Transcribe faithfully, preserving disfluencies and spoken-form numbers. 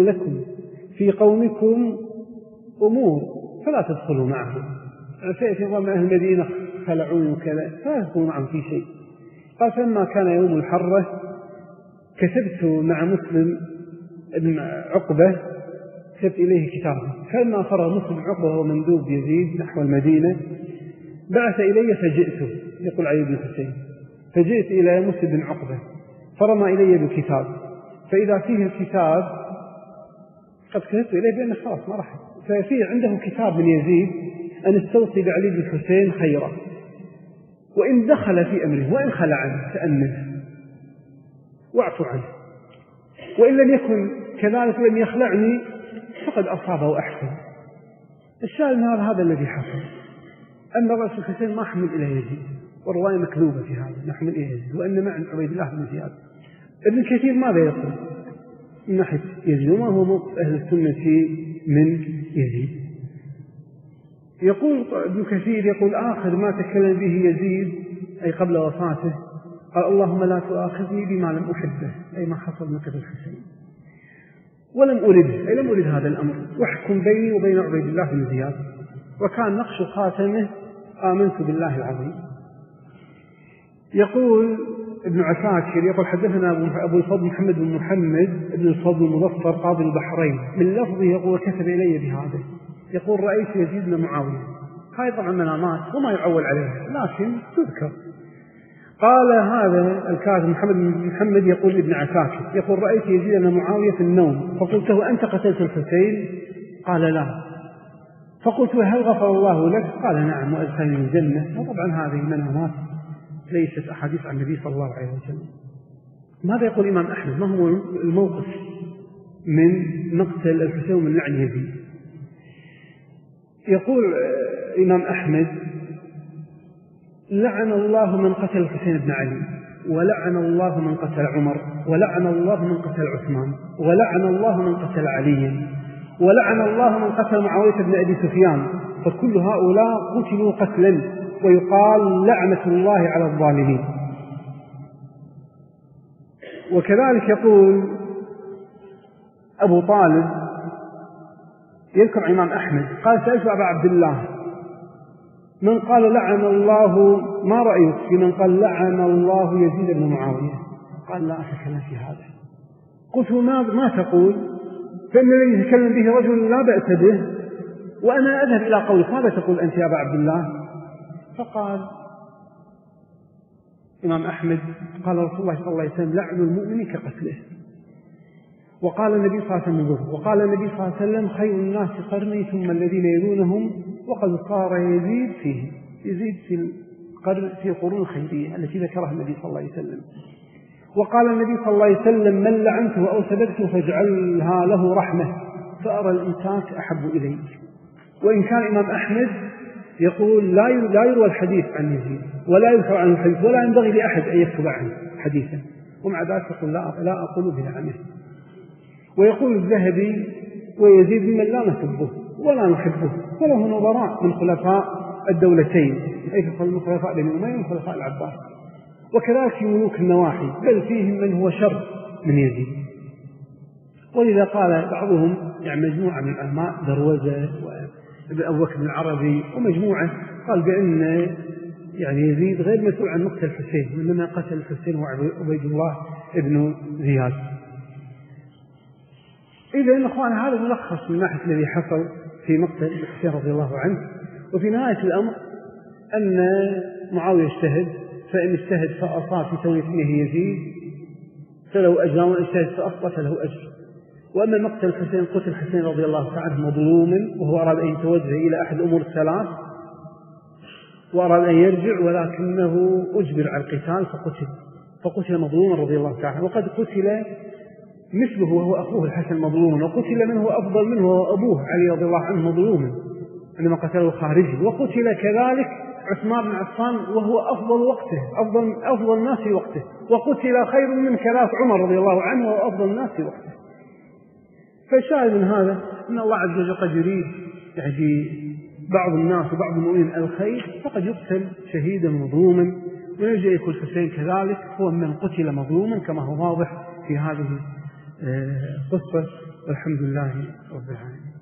لكم في قومكم أمور فلا تدخلوا معهم، سيأتي ضمن أهل المدينة خلعون وكذا فلا تدخلوا معهم في شيء. قال فلما كان يوم الحرة كتبت مع مسلم بن عقبة، كتبت إليه كتابا، فلما فرغ مسلم بن عقبة وهو مندوب يزيد نحو المدينة بعث إلي فجئته، يقول علي بن حسين، فجئت إلى مسلم بن عقبة فرمى إلي بالكتاب، فإذا فيه الكتاب قد كتبت إليه بأنه خلاص ما راح، ففيه عنده كتاب من يزيد أن استوصي بعلي بن حسين خيرا، وإن دخل في أمره وإن خلع عنه تأمنه واعفو عنه، وإن لم يكن كذلك لم يخلعني فقد أصابه أحسن. الشاهد من هذا الذي حصل أن رأس الحسين ما حمل إلى يزيد، والرواية مكذوبة في هذا نحمل إلى يزيد، وأن مع عبيد الله بن زياد. ابن كثير ماذا يقول من ناحية يزيد وما هو موقف أهل السنة من يزيد؟ يقول ابن كثير يقول آخر ما تكلم به يزيد أي قبل وفاته قال اللهم لا تؤاخذني بما لم أحبه، أي ما حصل من قبل الحسين، ولم أرده، أي لم أرد هذا الأمر، واحكم بيني وبين عبيد الله بن زياد، وكان نقش خاتمه آمنت بالله العظيم. يقول ابن عساكر يقول حدثنا أبو الفضل محمد بن محمد بن الفضل المظفر قاضي البحرين من لفظه يقول كتب إلي بهذا، يقول رأيت يزيد بن معاوية، هاي طبعا منامات وما يعول عليها لكن تذكر. قال هذا الكاتب محمد بن محمد يقول ابن عساكر يقول رأيت يزيد بن معاوية في النوم فقلت له أنت قتلت الحسين؟ قال لا. فقلت هل غفر الله لك؟ قال نعم وأدخلني الجنة. وطبعا هذه منامات ليست أحاديث عن النبي صلى الله عليه وسلم. ماذا يقول الإمام أحمد؟ ما هو الموقف من مقتل الحسين من لعن يزيد؟ يقول الإمام أحمد لعن الله من قتل الحسين بن علي، ولعن الله من قتل عمر، ولعن الله من قتل عثمان، ولعن الله من قتل علي، ولعن الله من قتل معاوية بن أبي سفيان، فكل هؤلاء قتلوا قتلا، ويقال لعنة الله على الظالمين. وكذلك يقول أبو طالب يذكر الإمام أحمد قال سألت أبا عبد الله من قال لعن الله ما رأيك في من قال لعن الله يزيد بن معاوية؟ قال لا أتكلم في هذا. قلت ما, ما تقول؟ فإن الذي يتكلم به رجل لا بأس به وأنا أذهب إلى قولك، ماذا تقول أنت يا أبا عبد الله؟ فقال إمام أحمد قال رسول الله صلى الله عليه وسلم لعن المؤمن كقتله، وقال النبي صلى الله عليه وسلم وقال النبي صلى الله عليه وسلم خير الناس قرني ثم الذين يلونهم، وقد صار يزيد فيه يزيد في القرن في القرون الخيرية التي ذكرها النبي صلى الله عليه وسلم. وقال النبي صلى الله عليه وسلم من لعنته أو سببته فاجعلها له رحمة فأرى الإمساك أحب إليه. وإن كان الإمام أحمد يقول لا لا يروى الحديث عن يزيد ولا يذكر عنه الحديث ولا ينبغي لأحد أن يكتب عنه حديثا، ومع ذلك يقول لا لا أقول بلعنه. ويقول الذهبي ويزيد ممن لا نحبه ولا نحبه وله نظراء من خلفاء الدولتين أي من خلفاء بني أمية ومن خلفاء العباس، وكذلك في ملوك النواحي بل فيهم من هو شر من يزيد. ولذا قال بعضهم يعني مجموعة من العلماء دروزة وابن بكر العربي ومجموعة قال بأن يعني يزيد غير مسؤول عن مقتل الحسين، وإنما قتل الحسين هو عبيد الله ابن زياد. إذا أخوان هذا ملخص من ناحية الذي حصل في مقتل الحسين رضي الله عنه. وفي نهاية الأمر أن معاوية اجتهد، فإن اجتهد فأصاب في تولية ابنه يزيد فله أجر، وإن اجتهد فأخطأ فله أجر. وأما مقتل الحسين قتل الحسين رضي الله عنه مظلوما وهو أراد أن يتوجه إلى أحد أمور الثلاث وأراد أن يرجع، ولكنه أجبر على القتال فقتل فقتل مظلوما رضي الله تعالى. وقد قتل مثله وهو أخوه الحسن مظلوما، وقتل منه أفضل منه وهو أبوه علي رضي الله عنه مظلوما عندما قتله خارجي، وقتل كذلك عثمان بن عفان وهو أفضل وقته أفضل أفضل الناس في وقته، وقتل خير من كذلك عمر رضي الله عنه وهو أفضل الناس في وقته. فالشاهد من هذا أن الله عز وجل قد يريد يعني بعض الناس وبعض المؤمنين الخير فقد يقتل شهيدا مظلوما، ويرجع يكون الحسين كذلك هو من قتل مظلوما كما هو واضح في هذه القصة والحمد لله رب العالمين.